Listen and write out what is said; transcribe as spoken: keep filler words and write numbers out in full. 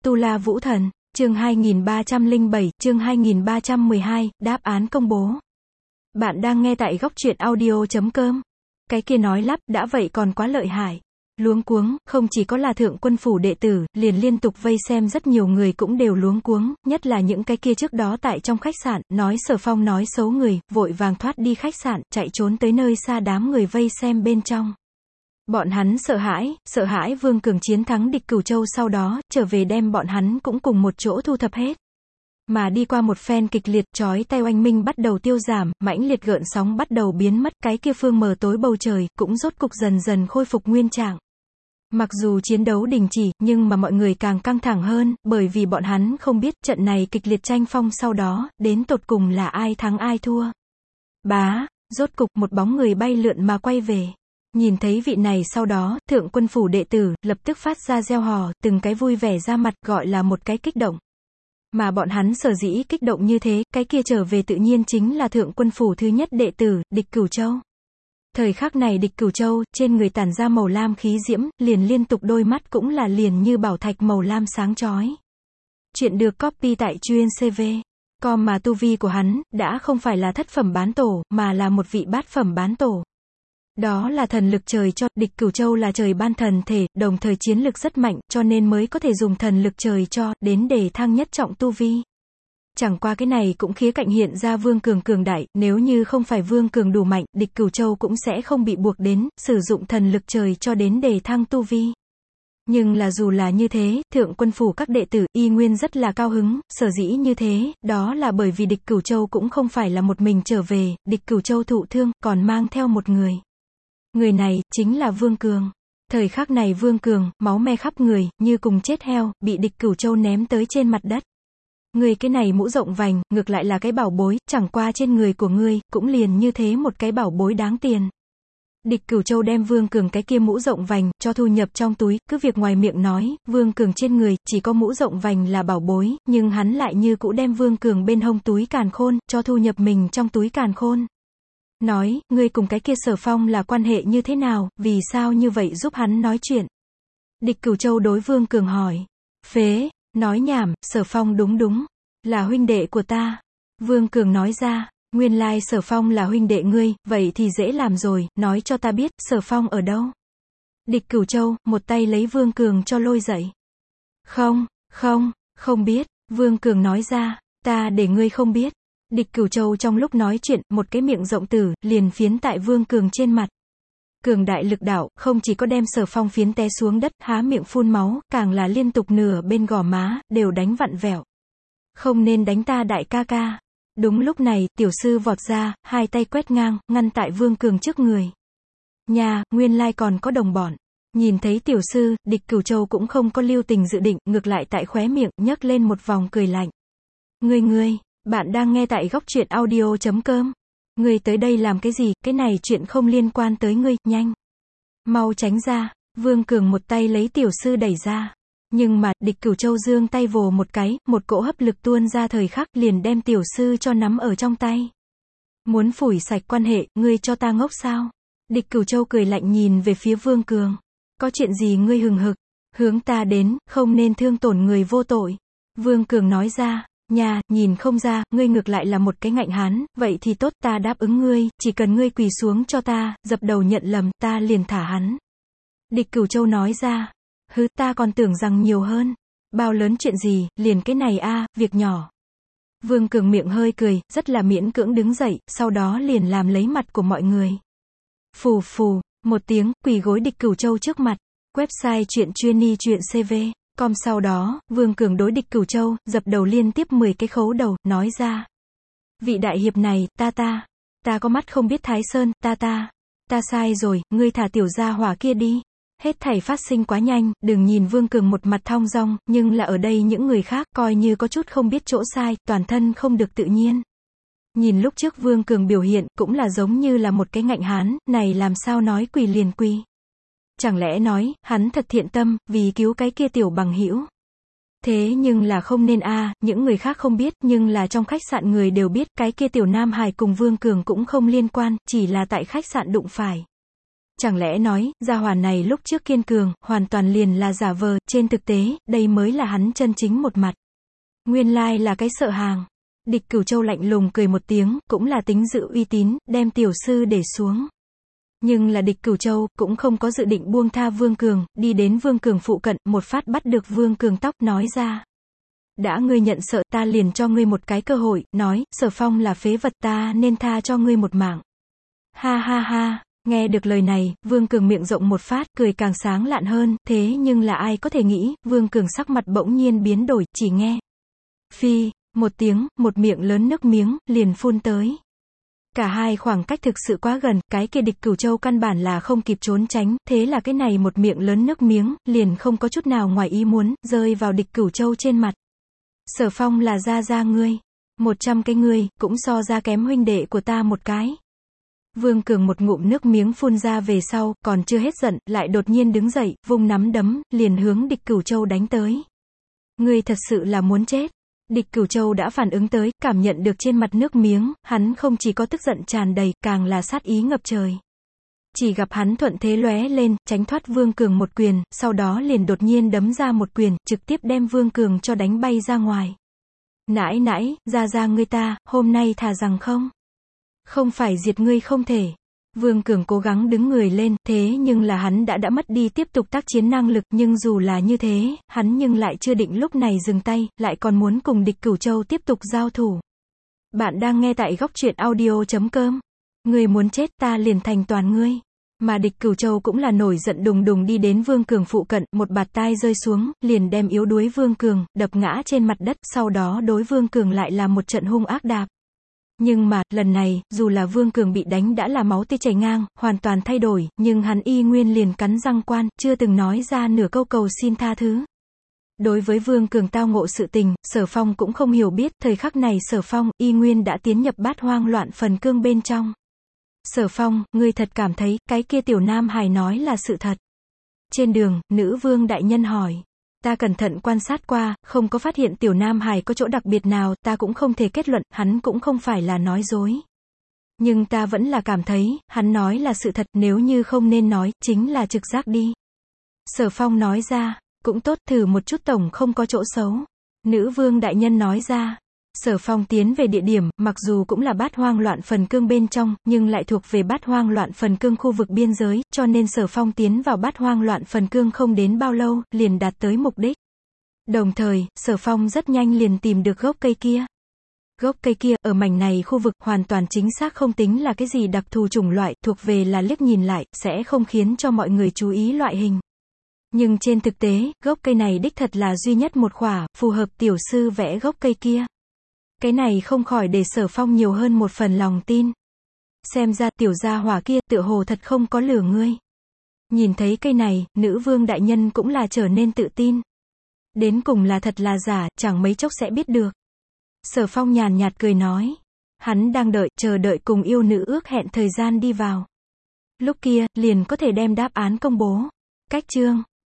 Tu La Vũ Thần, chương hai nghìn ba trăm lẻ bảy, chương hai nghìn ba trăm mười hai, đáp án công bố. Bạn đang nghe tại góc truyện audio chấm com. Cái kia nói lắp, đã vậy còn quá lợi hại. Luống cuống, không chỉ có là thượng quân phủ đệ tử, liền liên tục vây xem rất nhiều người cũng đều luống cuống, nhất là những cái kia trước đó tại trong khách sạn, nói Sở Phong nói xấu người, vội vàng thoát đi khách sạn, chạy trốn tới nơi xa đám người vây xem bên trong. Bọn hắn sợ hãi, sợ hãi Vương Cường chiến thắng địch Cửu Châu sau đó, trở về đem bọn hắn cũng cùng một chỗ thu thập hết. Mà đi qua một phen kịch liệt, chói tai oanh minh bắt đầu tiêu giảm, mãnh liệt gợn sóng bắt đầu biến mất, cái kia phương mờ tối bầu trời, cũng rốt cục dần dần khôi phục nguyên trạng. Mặc dù chiến đấu đình chỉ, nhưng mà mọi người càng căng thẳng hơn, bởi vì bọn hắn không biết trận này kịch liệt tranh phong sau đó, đến tột cùng là ai thắng ai thua. Bá, rốt cục một bóng người bay lượn mà quay về. Nhìn thấy vị này sau đó, thượng quân phủ đệ tử, lập tức phát ra reo hò, từng cái vui vẻ ra mặt, gọi là một cái kích động. Mà bọn hắn sở dĩ kích động như thế, cái kia trở về tự nhiên chính là thượng quân phủ thứ nhất đệ tử, địch Cửu Châu. Thời khắc này địch Cửu Châu, trên người tản ra màu lam khí diễm, liền liên tục đôi mắt cũng là liền như bảo thạch màu lam sáng chói. Chuyện được copy tại chuyên xê vê. Com mà tu vi của hắn, đã không phải là thất phẩm bán tổ, mà là một vị bát phẩm bán tổ. Đó là thần lực trời cho, địch Cửu Châu là trời ban thần thể, đồng thời chiến lực rất mạnh, cho nên mới có thể dùng thần lực trời cho, đến để thăng nhất trọng tu vi. Chẳng qua cái này cũng khía cạnh hiện ra Vương Cường cường đại, nếu như không phải Vương Cường đủ mạnh, địch Cửu Châu cũng sẽ không bị buộc đến, sử dụng thần lực trời cho đến để thăng tu vi. Nhưng là dù là như thế, thượng quân phủ các đệ tử, y nguyên rất là cao hứng, sở dĩ như thế, đó là bởi vì địch Cửu Châu cũng không phải là một mình trở về, địch Cửu Châu thụ thương, còn mang theo một người. Người này, chính là Vương Cường. Thời khắc này Vương Cường, máu me khắp người, như cùng chết heo, bị địch Cửu Châu ném tới trên mặt đất. Người cái này mũ rộng vành, ngược lại là cái bảo bối, chẳng qua trên người của ngươi, cũng liền như thế một cái bảo bối đáng tiền. Địch Cửu Châu đem Vương Cường cái kia mũ rộng vành, cho thu nhập trong túi, cứ việc ngoài miệng nói, Vương Cường trên người, chỉ có mũ rộng vành là bảo bối, nhưng hắn lại như cũ đem Vương Cường bên hông túi càn khôn, cho thu nhập mình trong túi càn khôn. Nói, ngươi cùng cái kia Sở Phong là quan hệ như thế nào, vì sao như vậy giúp hắn nói chuyện? Địch Cửu Châu đối Vương Cường hỏi. Phế, nói nhảm, Sở Phong đúng đúng, là huynh đệ của ta. Vương Cường nói ra, nguyên lai Sở Phong là huynh đệ ngươi, vậy thì dễ làm rồi, nói cho ta biết, Sở Phong ở đâu? Địch Cửu Châu, một tay lấy Vương Cường cho lôi dậy. Không, không, không biết, Vương Cường nói ra, ta để ngươi không biết. Địch Cửu Châu trong lúc nói chuyện, một cái miệng rộng tử, liền phiến tại Vương Cường trên mặt. Cường đại lực đạo, không chỉ có đem Sở Phong phiến té xuống đất, há miệng phun máu, càng là liên tục nửa bên gò má, đều đánh vặn vẹo. Không nên đánh ta đại ca ca. Đúng lúc này, tiểu sư vọt ra, hai tay quét ngang, ngăn tại Vương Cường trước người. Nhà, nguyên lai còn có đồng bọn. Nhìn thấy tiểu sư, địch Cửu Châu cũng không có lưu tình dự định, ngược lại tại khóe miệng, nhấc lên một vòng cười lạnh. Ngươi ngươi. Bạn đang nghe tại góc truyện audio chấm com. Ngươi tới đây làm cái gì, cái này chuyện không liên quan tới ngươi, nhanh. Mau tránh ra, Vương Cường một tay lấy tiểu sư đẩy ra. Nhưng mà, địch Cửu Châu giương tay vồ một cái, một cỗ hấp lực tuôn ra thời khắc liền đem tiểu sư cho nắm ở trong tay. Muốn phủi sạch quan hệ, ngươi cho ta ngốc sao? Địch Cửu Châu cười lạnh nhìn về phía Vương Cường. Có chuyện gì ngươi hừng hực, hướng ta đến, không nên thương tổn người vô tội. Vương Cường nói ra. Nhà, nhìn không ra, ngươi ngược lại là một cái ngạnh hán, vậy thì tốt, ta đáp ứng ngươi, chỉ cần ngươi quỳ xuống cho ta, dập đầu nhận lầm, ta liền thả hắn. Địch Cửu Châu nói ra, hứ, ta còn tưởng rằng nhiều hơn, bao lớn chuyện gì, liền cái này a, việc nhỏ. Vương Cường miệng hơi cười, rất là miễn cưỡng đứng dậy, sau đó liền làm lấy mặt của mọi người. Phù phù, một tiếng, quỳ gối địch Cửu Châu trước mặt, website chuyện chuyên ni chuyện xê vê. Com sau đó, Vương Cường đối địch Cửu Châu, dập đầu liên tiếp mười cái khấu đầu, nói ra. Vị đại hiệp này, ta ta, ta có mắt không biết Thái Sơn, ta ta, ta sai rồi, ngươi thả tiểu gia hỏa kia đi. Hết thảy phát sinh quá nhanh, đừng nhìn Vương Cường một mặt thong dong, nhưng là ở đây những người khác, coi như có chút không biết chỗ sai, toàn thân không được tự nhiên. Nhìn lúc trước Vương Cường biểu hiện, cũng là giống như là một cái ngạnh hán, này làm sao nói quỳ liền quỳ. Chẳng lẽ nói, hắn thật thiện tâm, vì cứu cái kia tiểu bằng hữu. Thế nhưng là không nên a, à, những người khác không biết, nhưng là trong khách sạn người đều biết, cái kia tiểu nam hài cùng Vương Cường cũng không liên quan, chỉ là tại khách sạn đụng phải. Chẳng lẽ nói, gia hỏa này lúc trước kiên cường, hoàn toàn liền là giả vờ, trên thực tế, đây mới là hắn chân chính một mặt. Nguyên lai là cái sợ hàng. Địch Cửu Châu lạnh lùng cười một tiếng, cũng là tính giữ uy tín, đem tiểu sư để xuống. Nhưng là địch Cửu Châu, cũng không có dự định buông tha Vương Cường, đi đến Vương Cường phụ cận, một phát bắt được Vương Cường tóc, nói ra. Đã ngươi nhận sợ, ta liền cho ngươi một cái cơ hội, nói, Sở Phong là phế vật, ta nên tha cho ngươi một mạng. Ha ha ha, nghe được lời này, Vương Cường miệng rộng một phát, cười càng sáng lạn hơn, thế nhưng là ai có thể nghĩ, Vương Cường sắc mặt bỗng nhiên biến đổi, chỉ nghe. Phi, một tiếng, một miệng lớn nước miếng, liền phun tới. Cả hai khoảng cách thực sự quá gần, cái kia địch Cửu Châu căn bản là không kịp trốn tránh, thế là cái này một miệng lớn nước miếng, liền không có chút nào ngoài ý muốn, rơi vào địch Cửu Châu trên mặt. Sở Phong là gia gia ngươi. Một trăm cái ngươi, cũng so ra kém huynh đệ của ta một cái. Vương Cường một ngụm nước miếng phun ra về sau, còn chưa hết giận, lại đột nhiên đứng dậy, vung nắm đấm, liền hướng địch Cửu Châu đánh tới. Ngươi thật sự là muốn chết. Địch Cửu Châu đã phản ứng tới, cảm nhận được trên mặt nước miếng, hắn không chỉ có tức giận tràn đầy, càng là sát ý ngập trời. Chỉ gặp hắn thuận thế lóe lên, tránh thoát Vương Cường một quyền, sau đó liền đột nhiên đấm ra một quyền, trực tiếp đem Vương Cường cho đánh bay ra ngoài. Nãi nãi, ra ra ngươi ta, hôm nay thà rằng không. Không phải diệt ngươi không thể. Vương Cường cố gắng đứng người lên, thế nhưng là hắn đã đã mất đi tiếp tục tác chiến năng lực, nhưng dù là như thế, hắn nhưng lại chưa định lúc này dừng tay, lại còn muốn cùng địch Cửu Châu tiếp tục giao thủ. Bạn đang nghe tại góc truyện audio chấm com. Ngươi muốn chết, ta liền thành toàn ngươi. Mà địch Cửu Châu cũng là nổi giận đùng đùng đi đến Vương Cường phụ cận, một bạt tai rơi xuống, liền đem yếu đuối Vương Cường, đập ngã trên mặt đất, sau đó đối Vương Cường lại là một trận hung ác đạp. Nhưng mà, lần này, dù là Vương Cường bị đánh đã là máu tươi chảy ngang, hoàn toàn thay đổi, nhưng hắn y nguyên liền cắn răng quan, chưa từng nói ra nửa câu cầu xin tha thứ. Đối với Vương Cường tao ngộ sự tình, Sở Phong cũng không hiểu biết, thời khắc này Sở Phong, y nguyên đã tiến nhập bát hoang loạn phần cương bên trong. Sở Phong, ngươi thật cảm thấy, cái kia tiểu nam hài nói là sự thật. Trên đường, nữ vương đại nhân hỏi. Ta cẩn thận quan sát qua, không có phát hiện tiểu nam hài có chỗ đặc biệt nào, ta cũng không thể kết luận, hắn cũng không phải là nói dối. Nhưng ta vẫn là cảm thấy, hắn nói là sự thật, nếu như không nên nói, chính là trực giác đi. Sở Phong nói ra, cũng tốt, thử một chút tổng không có chỗ xấu. Nữ vương đại nhân nói ra. Sở Phong tiến về địa điểm, mặc dù cũng là bát hoang loạn phần cương bên trong, nhưng lại thuộc về bát hoang loạn phần cương khu vực biên giới, cho nên Sở Phong tiến vào bát hoang loạn phần cương không đến bao lâu, liền đạt tới mục đích. Đồng thời, Sở Phong rất nhanh liền tìm được gốc cây kia. Gốc cây kia, ở mảnh này khu vực, hoàn toàn chính xác không tính là cái gì đặc thù chủng loại, thuộc về là liếc nhìn lại, sẽ không khiến cho mọi người chú ý loại hình. Nhưng trên thực tế, gốc cây này đích thật là duy nhất một khỏa, phù hợp tiểu sư vẽ gốc cây kia. Cái này không khỏi để Sở Phong nhiều hơn một phần lòng tin. Xem ra tiểu gia hỏa kia tựa hồ thật không có lừa ngươi. Nhìn thấy cây này, nữ vương đại nhân cũng là trở nên tự tin. Đến cùng là thật là giả, chẳng mấy chốc sẽ biết được. Sở Phong nhàn nhạt cười nói. Hắn đang đợi, chờ đợi cùng yêu nữ ước hẹn thời gian đi vào. Lúc kia, liền có thể đem đáp án công bố. Cách chương